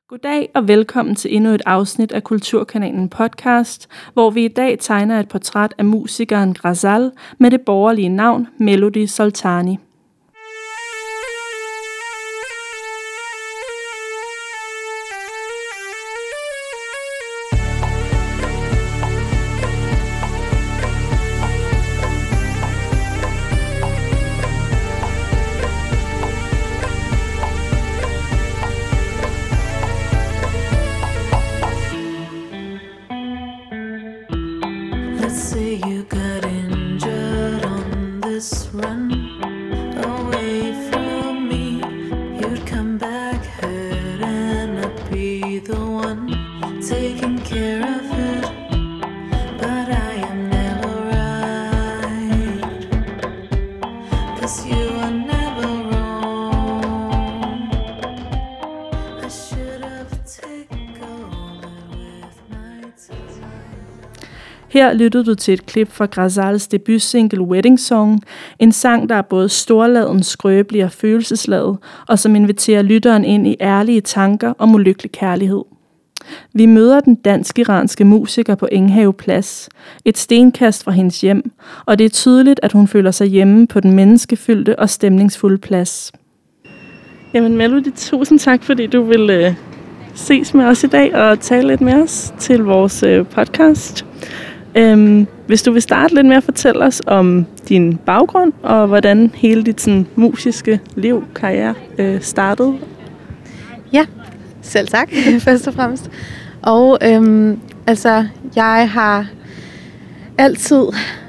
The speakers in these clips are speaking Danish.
Goddag og velkommen til endnu et afsnit af Kulturkanalen podcast, hvor vi i dag tegner et portræt af musikeren Ghazal med det borgerlige navn Melody Soltani. Let's say you got injured on this run away from me. You'd come back hurt and I'd be the one taking care of it. But I am never right, 'cause you are never wrong. I should have taken over with my time. Her lyttede du til et klip fra Ghazals debutsingle Wedding Song, en sang, der er både storladen, skrøbelig og følelsesladet, og som inviterer lytteren ind i ærlige tanker om ulykkelig kærlighed. Vi møder den dansk-iranske musiker på Enghave Plads, et stenkast fra hendes hjem, og det er tydeligt, at hun føler sig hjemme på den menneskefyldte og stemningsfulde plads. Jamen Melody, tusind tak, fordi du vil ses med os i dag og tale lidt med os til vores podcast. Hvis du vil starte lidt med at fortælle os om din baggrund og hvordan hele dit sådan, musiske liv, karriere startede. Ja, selv tak, først og fremmest. Og jeg har altid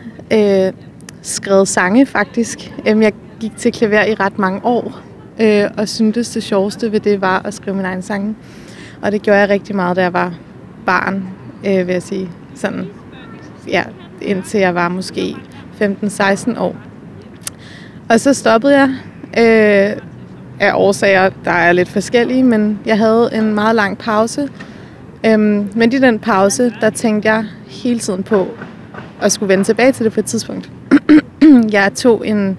skrevet sange, faktisk. Jeg gik til klaver i ret mange år, og syntes det sjoveste ved det var at skrive mine egne sange. Og det gjorde jeg rigtig meget, da jeg var barn, vil jeg sige. Sådan, ja, indtil jeg var måske 15-16 år. Og så stoppede jeg af årsager, der er lidt forskellige, men jeg havde en meget lang pause. Men i den pause, der tænkte jeg hele tiden på at skulle vende tilbage til det på et tidspunkt. Jeg tog en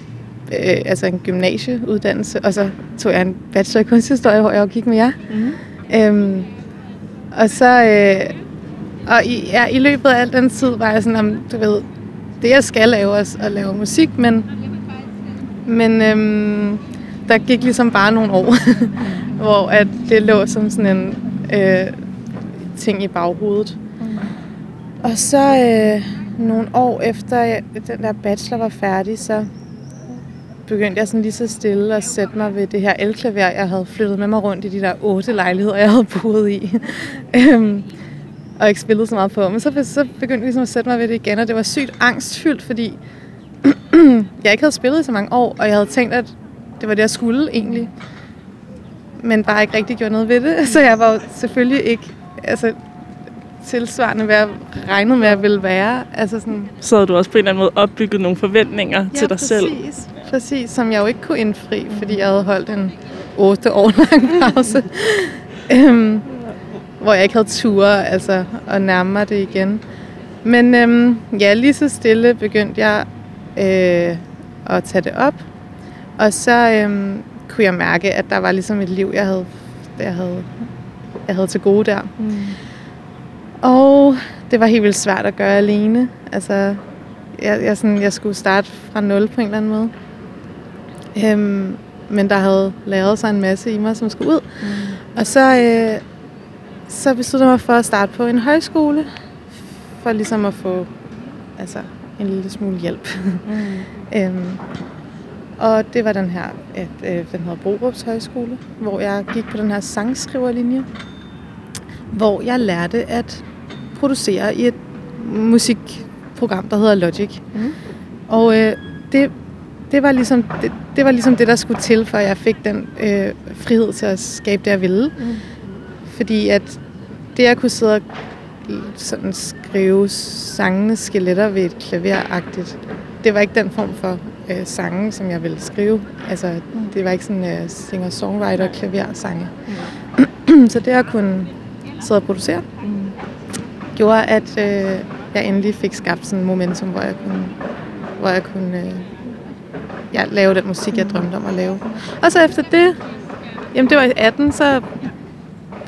gymnasieuddannelse, og så tog jeg en bachelor i kunsthistorie, hvor jeg gik med jer. Mm-hmm. Og så... I løbet af al den tid var jeg sådan, du ved, det jeg skal lave er at lave musik, men der gik ligesom bare nogle år, hvor at det lå som sådan en ting i baghovedet. Og så nogle år efter den der bachelor var færdig, så begyndte jeg sådan lige så stille at sætte mig ved det her elklaver, jeg havde flyttet med mig rundt i de der 8 lejligheder, jeg havde boet i. Og ikke spillet så meget på. Men så begyndte jeg ligesom at sætte mig ved det igen, og det var sygt angstfyldt, fordi jeg ikke havde spillet i så mange år, og jeg havde tænkt, at det var det, jeg skulle egentlig. Men bare ikke rigtig gjort noget ved det. Så jeg var jo selvfølgelig ikke tilsvarende, hvad jeg regnede med, at jeg ville være. Så havde du også på en eller anden måde opbygget nogle forventninger til dig selv. Præcis, som jeg jo ikke kunne indfri, fordi jeg havde holdt en 8 år lang pause. Hvor jeg ikke havde ture, at nærme mig det igen. Men lige så stille begyndte jeg at tage det op. Og så kunne jeg mærke, at der var ligesom et liv, jeg havde til gode der. Mm. Og det var helt vildt svært at gøre alene. Jeg skulle starte fra 0 på en eller anden måde. Men der havde lavet sig en masse i mig, som skulle ud. Mm. Og så besluttede jeg mig for at starte på en højskole, for ligesom at få en lille smule hjælp. Mm. Og det var den her, den hedder Borups Højskole, hvor jeg gik på den her sangskriverlinje, hvor jeg lærte at producere i et musikprogram, der hedder Logic. Mm. Og det var ligesom det, der skulle til, for jeg fik den frihed til at skabe det, jeg ville. Mm. Fordi at det, jeg kunne sidde og sådan skrive sangenes skeletter ved et klaveragtigt, det var ikke den form for sange, som jeg ville skrive. Det var ikke sådan singer-songwriter-klaversange. Så det at kunne sidde og producere, gjorde, at jeg endelig fik skabt sådan et momentum, hvor jeg kunne lave den musik, jeg drømte om at lave. Og så efter det, jamen det var i 18, så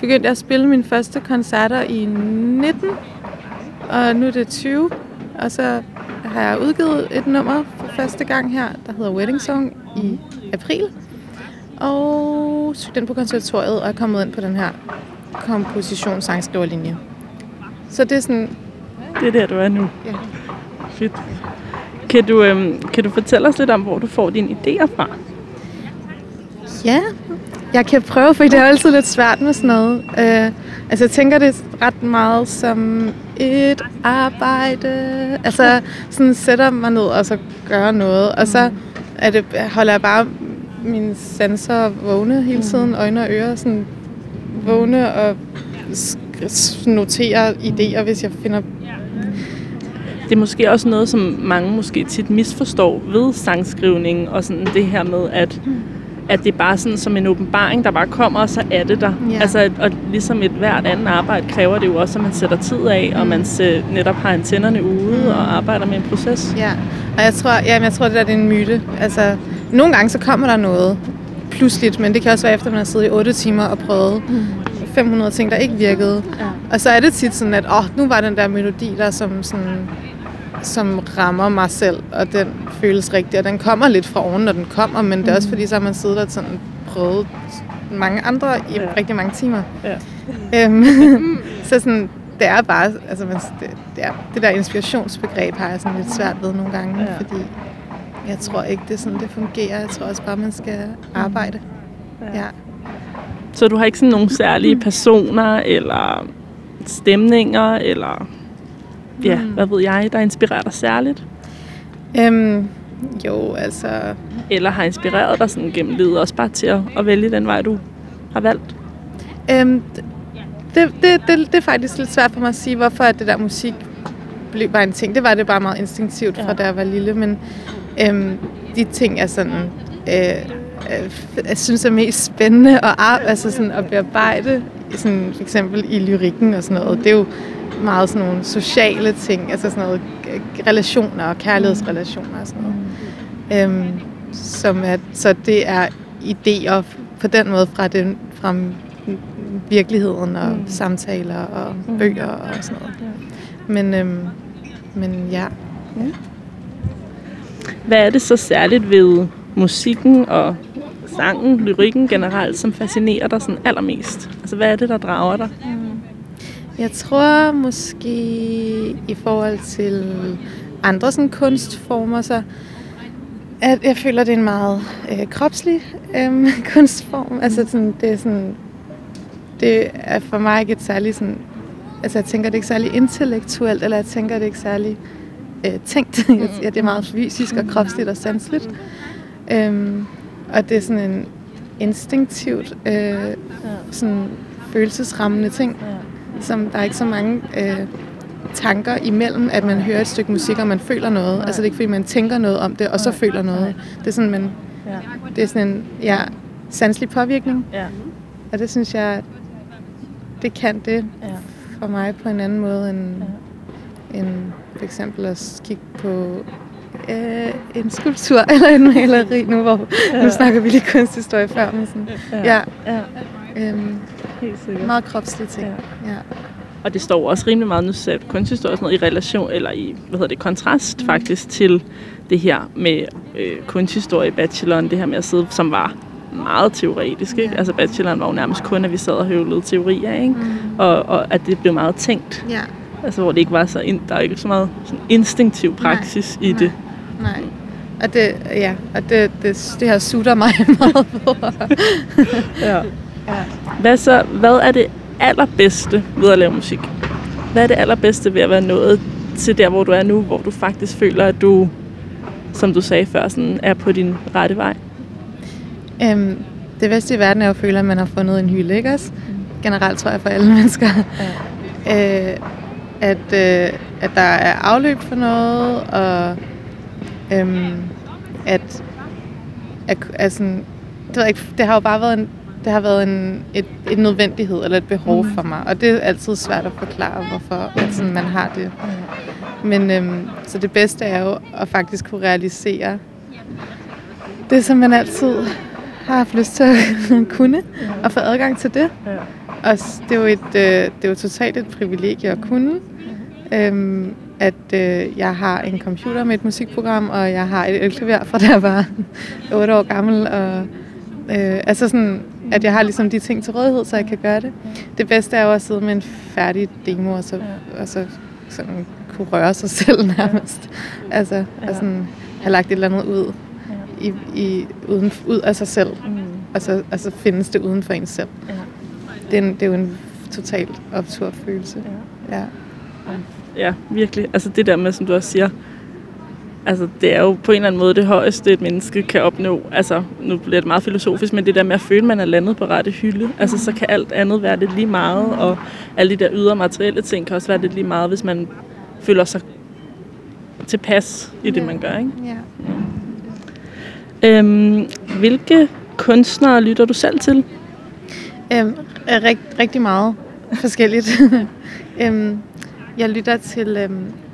begyndte jeg at spille mine første koncerter i 19, og nu er det 20. Og så har jeg udgivet et nummer for første gang her, der hedder Wedding Song i april. Og søgte den på konservatoriet og er kommet ind på den her kompositions-sangskriverlinje. Så det er sådan... Det er der, du er nu. Ja. Fedt. Kan du fortælle os lidt om, hvor du får dine idéer fra? Ja, jeg kan prøve, for det er altid lidt svært med sådan noget. Altså jeg tænker det ret meget som et arbejde. Altså sådan sætter mig ned og så gør noget. Og så holder jeg bare mine sanser vågne hele tiden, øjne og ører, sådan vågne og notere idéer, hvis jeg finder... Det er måske også noget, som mange måske tit misforstår ved sangskrivning, og sådan det her med, at det er bare sådan som en åbenbaring, der bare kommer, og så er det der. Ja. Altså, og ligesom et hvert andet arbejde kræver det jo også, at man sætter tid af, og man netop har antennerne ude og arbejder med en proces. Ja, og jeg tror, det der det er en myte. Altså, nogle gange så kommer der noget pludseligt, men det kan også være efter, man har siddet i 8 timer og prøvet 500 ting, der ikke virkede. Ja. Og så er det tit sådan, at nu var den der melodi der, som rammer mig selv, og den føles rigtig, og den kommer lidt fra oven, når den kommer, men det er også fordi, så har man siddet og sådan prøvet mange andre i rigtig mange timer. Ja. Så sådan, det er bare, altså det der inspirationsbegreb har jeg sådan lidt svært ved nogle gange, fordi jeg tror ikke, det er sådan, det fungerer. Jeg tror også bare, man skal arbejde. Ja. Så du har ikke sådan nogle særlige personer, eller stemninger, eller hvad ved jeg, der inspirerer dig særligt? Jo, altså... Eller har inspireret dig sådan gennem livet, også bare til at vælge den vej, du har valgt? Det er faktisk lidt svært for mig at sige, hvorfor det der musik var en ting. Det var det bare meget instinktivt fra da jeg var lille, men de ting er sådan... jeg synes er mest spændende at bearbejde, sådan for eksempel i lyrikken og sådan noget. Det er jo meget sådan nogle sociale ting, altså sådan noget relationer og kærlighedsrelationer og sådan noget. Så det er idéer på den måde fra virkeligheden og samtaler og bøger og sådan noget. Men ja. Hvad er det så særligt ved musikken og sangen, lyrikken generelt, som fascinerer dig sådan allermest? Altså, hvad er det, der drager dig? Jeg tror måske i forhold til andre sådan kunstformer, så at jeg føler, det er en meget kropslig kunstform. Altså sådan, det er for mig ikke et særligt sådan, altså jeg tænker det ikke særlig intellektuelt, eller jeg tænker det ikke særlig tænkt. Ja, det er meget fysisk og kropsligt og sanseligt. Og det er sådan en instinktivt sådan følelsesrammende ting, som der er ikke så mange tanker imellem, at man hører et stykke musik, og man føler noget. Altså det er ikke, fordi man tænker noget om det, og så føler noget. Det er sådan, det er sådan en sanselig påvirkning. Og det synes jeg, det kan det for mig på en anden måde, end for eksempel at kigge på en skulptur eller en maleri nu, hvor nu snakker vi lige kunsthistorie før, men sådan, helt sikkert. Meget kropslige ting. Ja. Og det står også rimelig meget, nu sagde kunsthistorie, sådan noget, i relation, eller i, kontrast faktisk til det her med kunsthistorie i bacheloren, det her med at sidde, som var meget teoretisk, ikke? Altså bacheloren var jo nærmest kun, at vi sad og høvlede teorier, ikke? Og at det blev meget tænkt. Ja. Altså hvor det ikke var så, der er ikke så meget sådan instinktiv praksis i det. Nej. Og det her sutter mig meget på. Hvad er det allerbedste ved at lave musik? Hvad er det allerbedste ved at være nået til der, hvor du er nu, hvor du faktisk føler, at du, som du sagde før, sådan, er på din rette vej? Det bedste i verden er at føle, at man har fundet en hylde, ikke også? Generelt tror jeg for alle mennesker. At der er afløb for noget, og det har jo bare været en nødvendighed eller et behov for mig, og det er altid svært at forklare, hvorfor sådan, man har det. Men så det bedste er jo at faktisk kunne realisere det, som man altid har haft lyst til at kunne og få adgang til det. Ja. Og det er jo totalt et privilegie at kunne. At jeg har en computer med et musikprogram, og jeg har et elklaver fra da jeg var 8 år gammel. Og, altså sådan, at jeg har ligesom de ting til rådighed, så jeg kan gøre det. Det bedste er jo at sidde med en færdig demo, og så sådan kunne røre sig selv nærmest. Altså, og sådan have lagt et eller andet ud, ud af sig selv. Og så findes det uden for en selv. Det er jo en totalt optur følelse. Ja, virkelig. Altså det der med, som du også siger, altså det er jo på en eller anden måde det højeste, et menneske kan opnå. Altså nu bliver det meget filosofisk, men det der med at føle, at man er landet på rette hylde. Altså så kan alt andet være lidt lige meget, og alle de der ydre materielle ting kan også være lidt lige meget, hvis man føler sig tilpas i det, man gør, ikke? Ja. Hvilke kunstnere lytter du selv til? Rigtig meget forskelligt. Jeg lytter til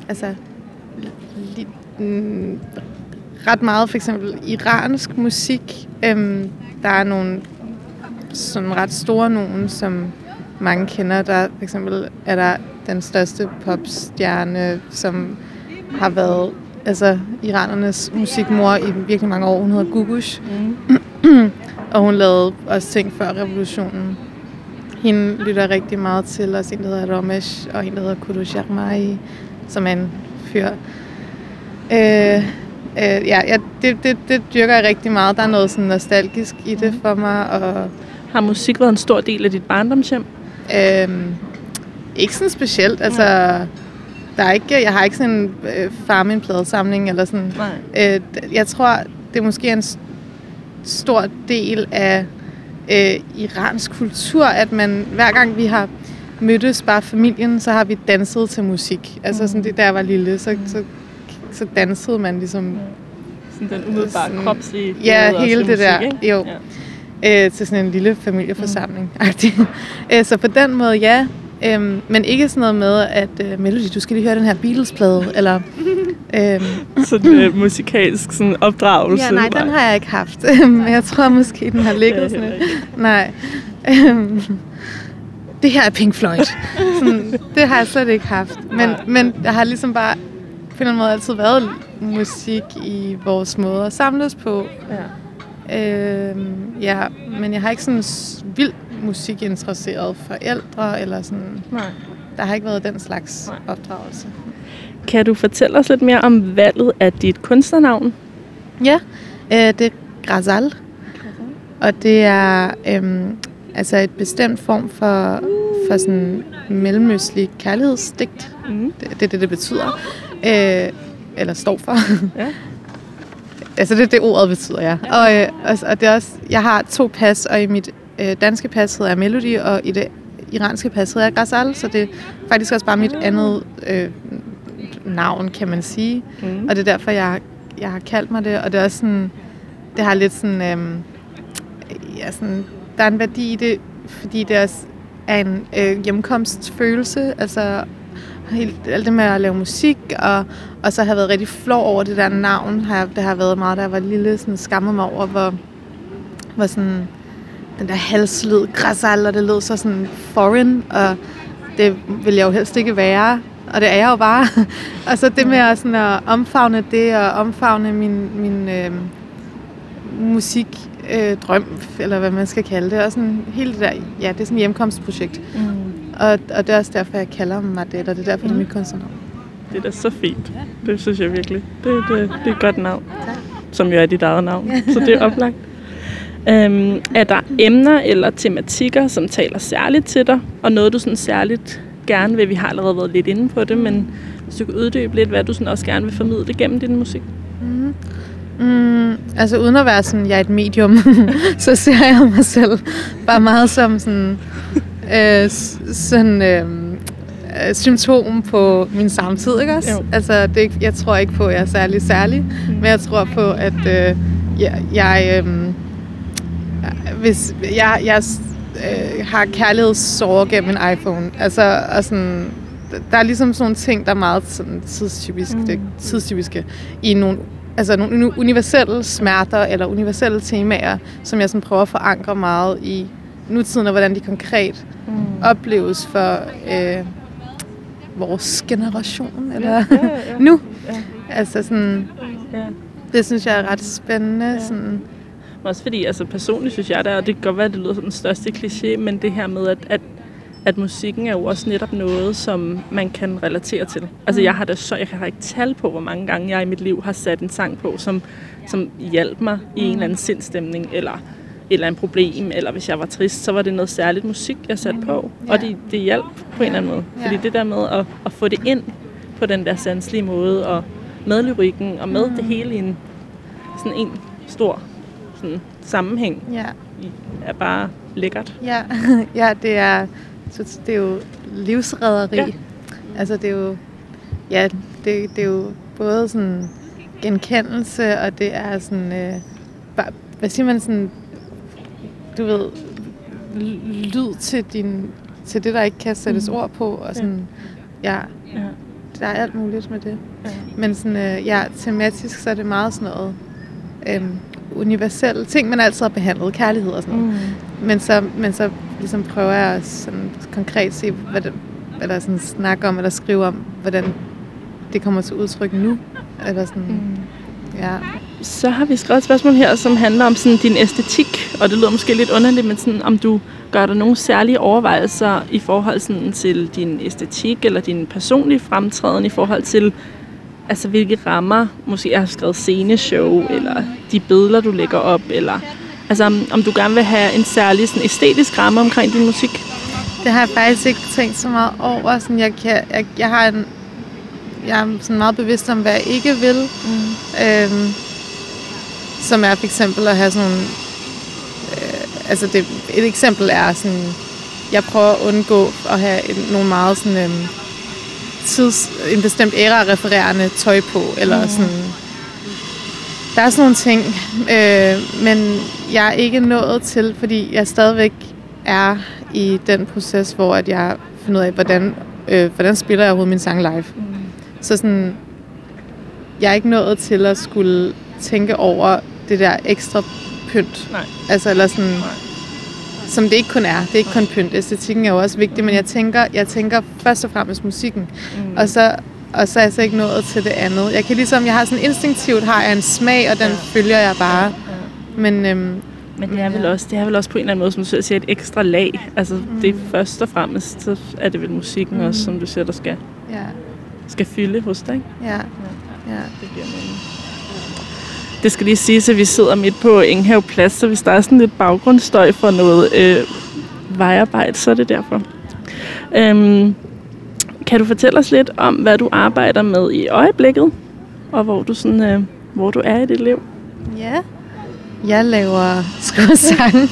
ret meget for eksempel iransk musik. Der er nogle sådan ret store nogen, som mange kender. Der for eksempel er der den største popstjerne, som har været iranernes musikmor i virkelig mange år. Hun hedder Gugush. Og hun lavede også ting før revolutionen. Hende lytter rigtig meget til, også en, der hedder Ramesh, og en, der hedder Kudu Sharmai, som er en fyr. Det dyrker jeg rigtig meget. Der er noget sådan nostalgisk i det for mig. Og har musik været en stor del af dit barndomshjem? Ikke sådan specielt. Altså, jeg har ikke sådan en far med en pladesamling eller sådan. Jeg tror, det er måske en stor del af iransk kultur, at man hver gang vi har mødtes bare familien, så har vi danset til musik. Altså sådan det, da jeg var lille, så dansede man ligesom sådan den umiddelbare kropslige hele det der, musik, jo. Til sådan en lille familieforsamling. Så på den måde, men ikke sådan noget med, at Melody, du skal lige høre den her Beatles-plade, eller sådan musikalsk sådan opdragelse. Ja, nej, den har jeg ikke haft. Men jeg tror måske, den har ligget sådan. Nej. Det her er Pink Floyd. Sådan, det har jeg slet ikke haft. Men jeg har ligesom bare på en eller anden måde altid været musik i vores måde at samles på. Men jeg har ikke sådan vildt musikinteresseret forældre, eller sådan. Nej. Der har ikke været den slags opdragelse. Kan du fortælle os lidt mere om valget af dit kunstnernavn? Ja, det er Ghazal. Og det er et bestemt form for sådan mellemøstlig kærlighedsdigt. Det er det betyder. Eller står for. Ja. Altså det er det ordet betyder, ja. Og det er også, jeg har 2 pas, og i mit danske pas hedder jeg Melody, og i det iranske pas hedder jeg Ghazal, så det er faktisk også bare mit andet navn, kan man sige. Og det er derfor, jeg har kaldt mig det, og det er også sådan, det har lidt sådan, sådan, der er en værdi i det, fordi det også er en hjemkomstfølelse, altså alt det med at lave musik, og så har jeg været rigtig flov over det der navn. Det har været meget, da jeg var lille, sådan skammet mig over, hvor sådan den der halslyd, Ghazal, og det lød så sådan foreign, og det vil jeg jo helst ikke være, og det er jeg jo bare. Og så det med sådan at omfavne det, og omfavne min musikdrøm, eller hvad man skal kalde det, og sådan hele det der, det er sådan et hjemkomstprojekt. Og det er også derfor, jeg kalder mig det, og det er derfor, det er mit kunstnernavn. Det er da så fint. Det synes jeg virkelig. Det er et godt navn, som jo er dit eget navn, så det er oplagt. Er der emner eller tematikker, som taler særligt til dig, og noget, du sådan særligt gerne vil? Vi har allerede været lidt inde på det, men hvis du kan uddybe lidt, hvad du sådan også gerne vil formidle gennem din musik? Altså uden at være sådan, jeg er et medium, så ser jeg mig selv bare meget som sådan symptom på min samtid, ikke også? Altså, jeg tror ikke på, at jeg er særlig, men jeg tror på, at hvis jeg har kærlighedssorger gennem en iPhone, altså, og sådan, der er ligesom sådan nogle ting, der er meget sådan tidstypiske i nogle altså nogle universelle smerter eller universelle temaer, som jeg sådan prøver at forankre meget i nutiden, og hvordan de konkret opleves for vores generation, eller nu. Ja. Altså sådan, det synes jeg er ret spændende. Ja. Sådan. Også fordi, altså personligt synes jeg, og det kan godt være, at det lyder som den største kliché, men det her med, at musikken er jo også netop noget, som man kan relatere til. Altså jeg har ikke tal på, hvor mange gange jeg i mit liv har sat en sang på, som hjalp mig i en eller anden sindstemning, eller en problem, eller hvis jeg var trist, så var det noget særligt musik, jeg satte på. Og det hjalp på en eller anden måde. Fordi det der med at få det ind på den der sanselige måde, og med lyrikken, og med det hele i en stor sådan, sammenhæng, er bare lækkert. Ja, det er jo livsredderi. Ja. Altså det er jo, det er jo både sådan genkendelse, og det er sådan, hvad siger man sådan, du ved, lyd til det, der ikke kan sættes ord på, og sådan, der er alt muligt med det. Ja. Men sådan, tematisk, så er det meget sådan noget universelle ting, man altid har behandlet, kærlighed og sådan noget. Men så ligesom prøver jeg sådan konkret se, eller sådan snakke om, eller skrive om, hvordan det kommer til udtryk nu. Eller sådan, Så har vi skrevet et spørgsmål her, som handler om sådan din æstetik, og det lyder måske lidt underligt, men sådan, om du gør dig nogle særlige overvejelser i forhold sådan, til din æstetik, eller din personlige fremtræden i forhold til, altså hvilke rammer, måske jeg har skrevet sceneshow, eller de billeder, du lægger op, eller altså om du gerne vil have en særlig sådan, æstetisk ramme omkring din musik? Det har jeg faktisk ikke tænkt så meget over. Sådan, jeg er sådan meget bevidst om, hvad jeg ikke vil. Som er for eksempel at have sådan nogle... et eksempel er sådan... Jeg prøver at undgå at have nogle meget sådan... en bestemt æra-refererende tøj på, eller sådan... Der er sådan nogle ting, men jeg er ikke nået til, fordi jeg stadigvæk er i den proces, hvor at jeg finder ud af, hvordan spiller jeg overhovedet min sang live. Så sådan, jeg er ikke nået til at skulle tænke over det der ekstra pynt. Nej. Altså, eller sådan, som det ikke kun er. Det er ikke kun pynt. Æstetikken er jo også vigtig, men jeg tænker først og fremmest musikken. Og så er jeg så ikke nået til det andet. Jeg har sådan instinktivt har jeg en smag, og den følger jeg bare. Men det er vel også på en eller anden måde, som du siger, et ekstra lag. Altså, det er først og fremmest, så er det vel musikken også, som du siger, der skal fylde hos dig, ikke? Ja. Det giver mening. Det skal lige siges, at vi sidder midt på Enghave Plads, så hvis der er sådan lidt baggrundsstøj for noget vejarbejde, så er det derfor. Kan du fortælle os lidt om, hvad du arbejder med i øjeblikket, og hvor du er i dit liv? Ja, jeg skriver sange.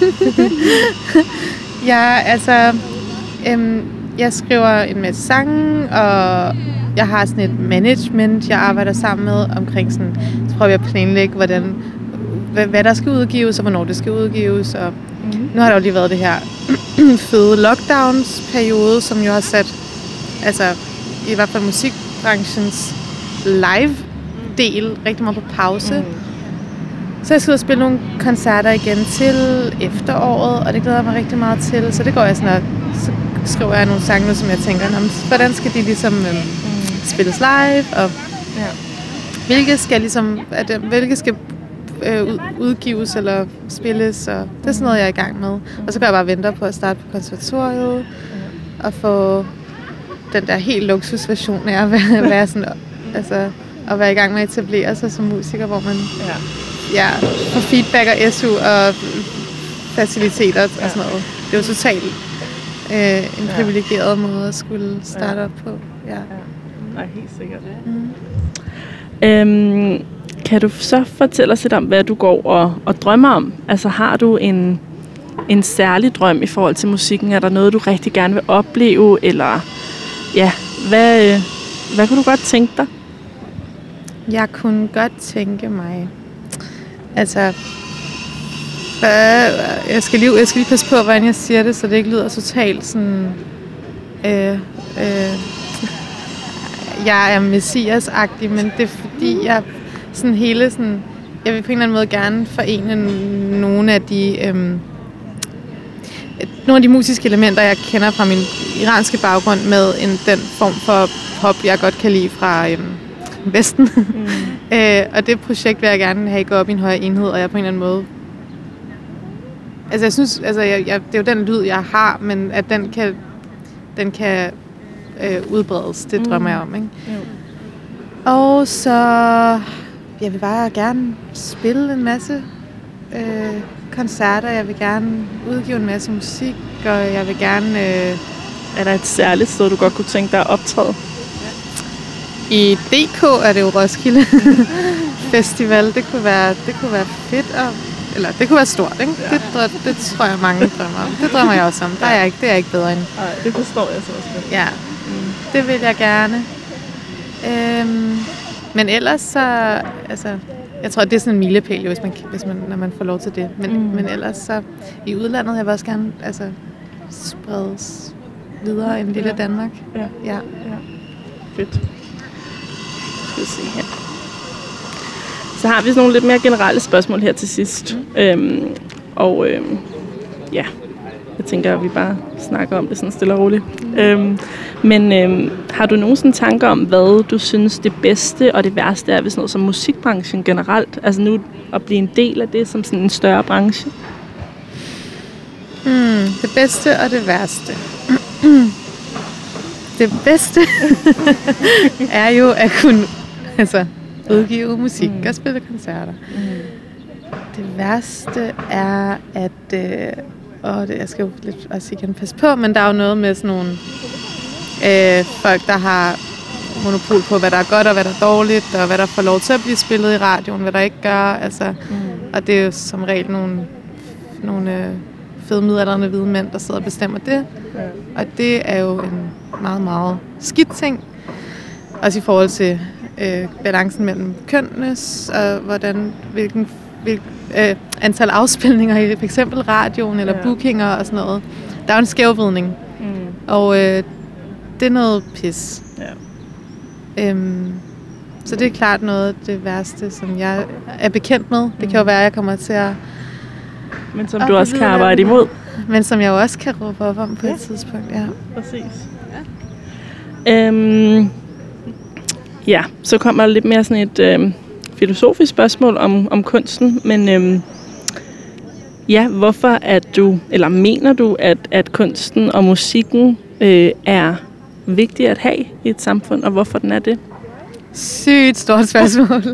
Jeg skriver en masse sange, og jeg har sådan et management, jeg arbejder sammen med omkring sådan, så prøver jeg at planlægge, hvad der skal udgives, og hvornår det skal udgives. Og nu har der jo lige været det her fede lockdowns-periode, som jo har sat, altså i hvert fald musikbranchens live-del rigtig meget på pause. Så jeg skal ud og spille nogle koncerter igen til efteråret, og det glæder jeg mig rigtig meget til. Så det går jeg sådan, og så skriver jeg nogle sange nu, som jeg tænker, hvordan skal de ligesom spilles live, og hvilke skal udgives eller spilles, og det er sådan noget, jeg er i gang med. Og så går jeg bare og venter på at starte på konservatoriet, og få den der helt luksusversion af at være sådan, altså at være i gang med at etablere sig som musiker, hvor man får feedback og SU og faciliteter og sådan noget. Det er jo totalt en privilegeret måde at skulle starte op på. Nej, helt sikkert. Kan du så fortælle os lidt om, hvad du går og drømmer om? Altså har du en særlig drøm i forhold til musikken? Er der noget, du rigtig gerne vil opleve? Eller hvad kunne du godt tænke dig? Jeg kunne godt tænke mig... Altså... Jeg skal lige passe på, hvordan jeg siger det, så det ikke lyder totalt sådan... jeg er messias-agtig, men det er fordi, jeg sådan hele sådan, jeg vil på en eller anden måde gerne forene nogle af de musiske elementer, jeg kender fra min iranske baggrund, med den form for pop, jeg godt kan lide fra Vesten. Og det projekt vil jeg gerne have gå op i en højere enhed, og jeg på en eller anden måde... Altså jeg synes, det er jo den lyd, jeg har, men at den kan udbredes, det drømmer jeg om, ikke? Og så... Jeg vil bare gerne spille en masse koncerter, jeg vil gerne udgive en masse musik, og jeg vil gerne... Er der et særligt sted, du godt kunne tænke dig at optræde? I DK er det jo Roskilde Festival. Det kunne være fedt, eller det kunne være stort, ikke? Ja. Det tror jeg mange drømmer om. Det drømmer jeg også om. Det er jeg ikke bedre end. Nej, det forstår jeg så også. Ja, det vil jeg gerne. Men ellers så, altså, jeg tror, det er sådan en milepæl, når man får lov til det. Men ellers så, i udlandet, jeg vil også gerne spredes videre end lille Danmark. Ja. Fedt. Skal vi se her. Så har vi sådan nogle lidt mere generelle spørgsmål her til sidst. Ja, jeg tænker, at vi bare snakker om det sådan stille og roligt. Men har du nogen sådan tanker om, hvad du synes det bedste og det værste er ved sådan noget som musikbranchen generelt? Altså nu at blive en del af det som sådan en større branche? Det bedste og det værste. Det bedste er jo at kunne udgive musik og spille koncerter. Det værste er, at... jeg skal jo lidt også igen passe på, men der er jo noget med sådan nogle folk, der har monopol på, hvad der er godt og hvad der er dårligt, og hvad der får lov til at blive spillet i radioen, hvad der ikke gør. Og det er jo som regel nogle fede midaldrende hvide mænd, der sidder og bestemmer det. Og det er jo en meget, meget skidt ting. Også i forhold til balancen mellem kønnes, og hvilken antal afspilninger i for eksempel radioen eller bookinger og sådan noget. Der er jo en skævvridning. Og det er noget pis. Så det er klart noget af det værste, som jeg er bekendt med. Det kan jo være, at jeg kommer til at... Men som du også kan arbejde imod. Men som jeg jo også kan råbe op om på et tidspunkt, ja. Præcis. Ja, så kommer der lidt mere sådan et filosofisk spørgsmål om kunsten, men hvorfor mener du, at kunsten og musikken er vigtig at have i et samfund, og hvorfor den er det? Sygt stort spørgsmål.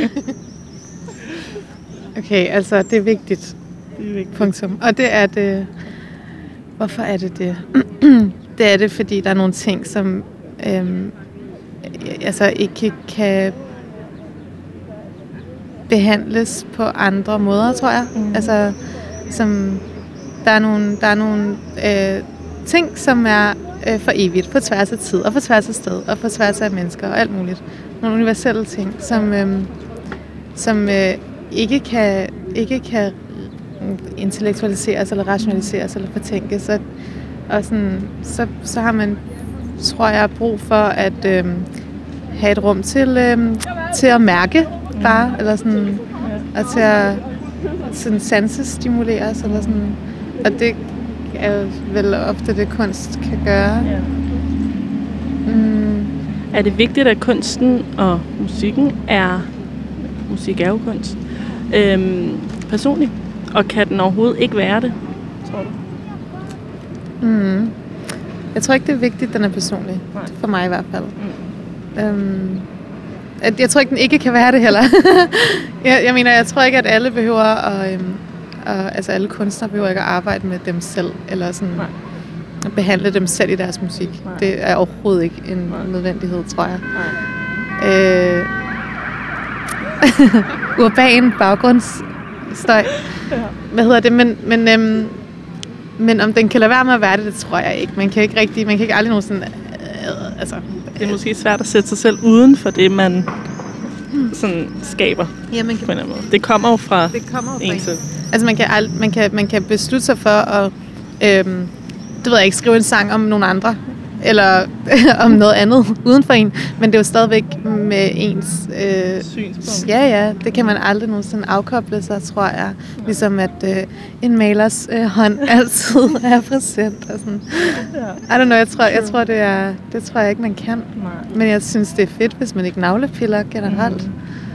Okay, altså det er vigtigt. Punktum. Og det er det... Hvorfor er det det? Det er det, fordi der er nogle ting, som ikke kan behandles på andre måder, tror jeg. Altså, som der er nogle ting, som er for evigt, på tværs af tid, og på tværs af sted, og på tværs af mennesker, og alt muligt. Nogle universelle ting, som ikke kan intellektualiseres, eller rationaliseres, eller fortænkes. Og sådan, så har man, tror jeg, brug for at have et rum til at mærke bare, eller sådan, og til at sådan sansestimuleres, eller sådan. Og det er vel ofte det, kunst kan gøre. Er det vigtigt, at kunsten og musikken musik er jo kunst, personligt? Og kan den overhovedet ikke være det, tror du? Jeg tror ikke, det er vigtigt, at den er personlig. For mig i hvert fald. Jeg tror ikke, den ikke kan være det heller. jeg tror ikke, at alle behøver at... alle kunstnere behøver ikke at arbejde med dem selv, eller sådan at behandle dem selv i deres musik. Det er overhovedet ikke en nødvendighed, tror jeg. Urban baggrundsstøj. Hvad hedder det? Men om den kan lade være med at være det tror jeg ikke. Man kan ikke aldrig nogen sådan... Det er måske svært at sætte sig selv uden for det, man sådan skaber på en eller anden måde. Det kommer jo fra en selv. Altså man kan beslutte sig for at, det ved jeg ikke, skrive en sang om nogle andre, eller om noget andet uden for en, men det er jo stadigvæk med ens synspunkt. Ja, det kan man aldrig nogensinde afkoble sig, tror jeg. Ligesom at en malers hånd altid er præsent. Og sådan. I don't know, jeg tror det tror jeg ikke, man kan. Nej. Men jeg synes, det er fedt, hvis man ikke navlepiller generelt.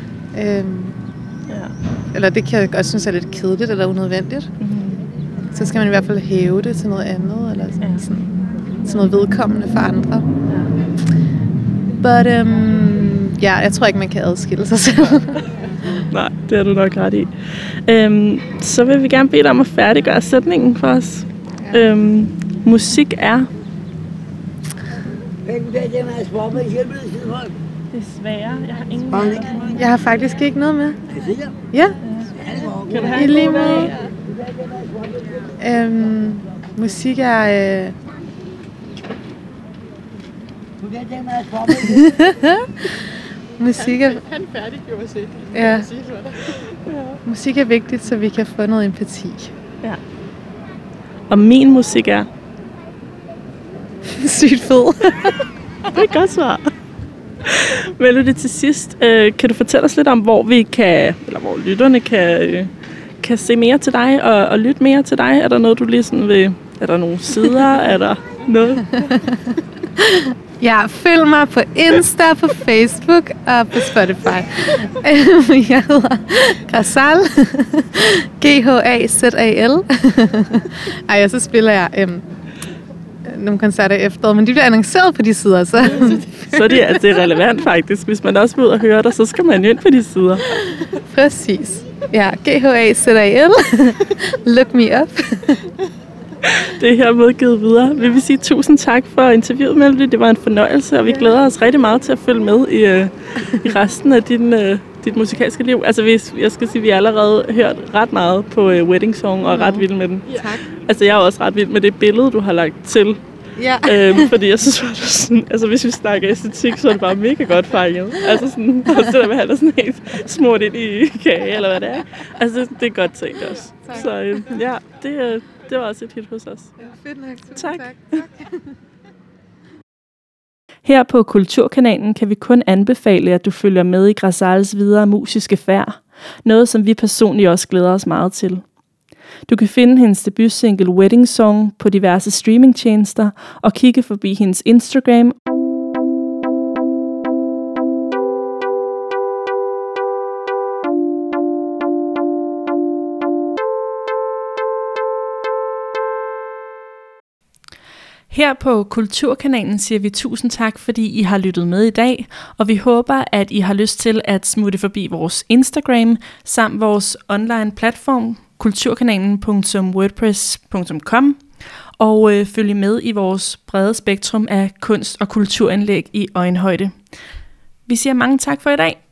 Eller det kan jeg også synes er lidt kedeligt eller unødvendigt. Så skal man i hvert fald hæve det til noget andet, eller sådan noget vedkommende for andre. But jeg tror ikke, man kan adskille sig selv. Nej, det er du nok ret i. Så vil vi gerne bede dig om at færdiggøre sætningen for os. Musik er... Desværre, jeg har ingen med. Jeg har faktisk ikke noget med. Ja. Kan du have I lige måde. Musik er... Musik er... Han færdiggjorde sig. Ja. Musik er vigtigt, så vi kan få noget empati. Ja. Og min musik er... Sygt fed. Det er et godt svar. Melody, til sidst, kan du fortælle os lidt om, hvor vi kan, eller hvor lytterne kan se mere til dig og lytte mere til dig? Er der noget, du lige sådan vil... Er der nogle sider? Er der noget? Ja, følg mig på Insta, på Facebook og på Spotify. Jeg hedder Grazal. G-H-A-Z-A-L. Ej, og så spiller jeg nogle koncerter i efteråret, men de bliver annonceret på de sider, så... Så det er relevant faktisk. Hvis man også vil ud og høre dig, så skal man ind på de sider. Præcis. Ja, G-H-A-Z-A-L. Look me up. Det er hermed givet videre. Vi vil sige tusind tak for interviewet, Melody. Det var en fornøjelse, og vi glæder os rigtig meget til at følge med i resten af dit musikalske liv. Altså, jeg skal sige, at vi har allerede hørt ret meget på Wedding Song, og er ret vild med den. Tak. Altså, jeg er også ret vild med det billede, du har lagt til. Ja. Fordi jeg synes, at sådan, altså, hvis vi snakker æstetik, så er det bare mega godt fanget. Altså, sådan, også det der med, at han er sådan helt smurt ind i kage, eller hvad det er. Altså, det er godt tænkt også. Tak. Så ja, det var også et hit hos os. Ja, fedt nok. Tak. Tak. Her på Kulturkanalen kan vi kun anbefale, at du følger med i Grazals videre musiske færd. Noget, som vi personligt også glæder os meget til. Du kan finde hendes debutsingle Wedding Song på diverse streamingtjenester og kigge forbi hendes Instagram. Her på Kulturkanalen siger vi tusind tak, fordi I har lyttet med i dag, og vi håber, at I har lyst til at smutte forbi vores Instagram samt vores online platform kulturkanalen.wordpress.com og følge med i vores brede spektrum af kunst- og kulturanlæg i øjenhøjde. Vi siger mange tak for i dag.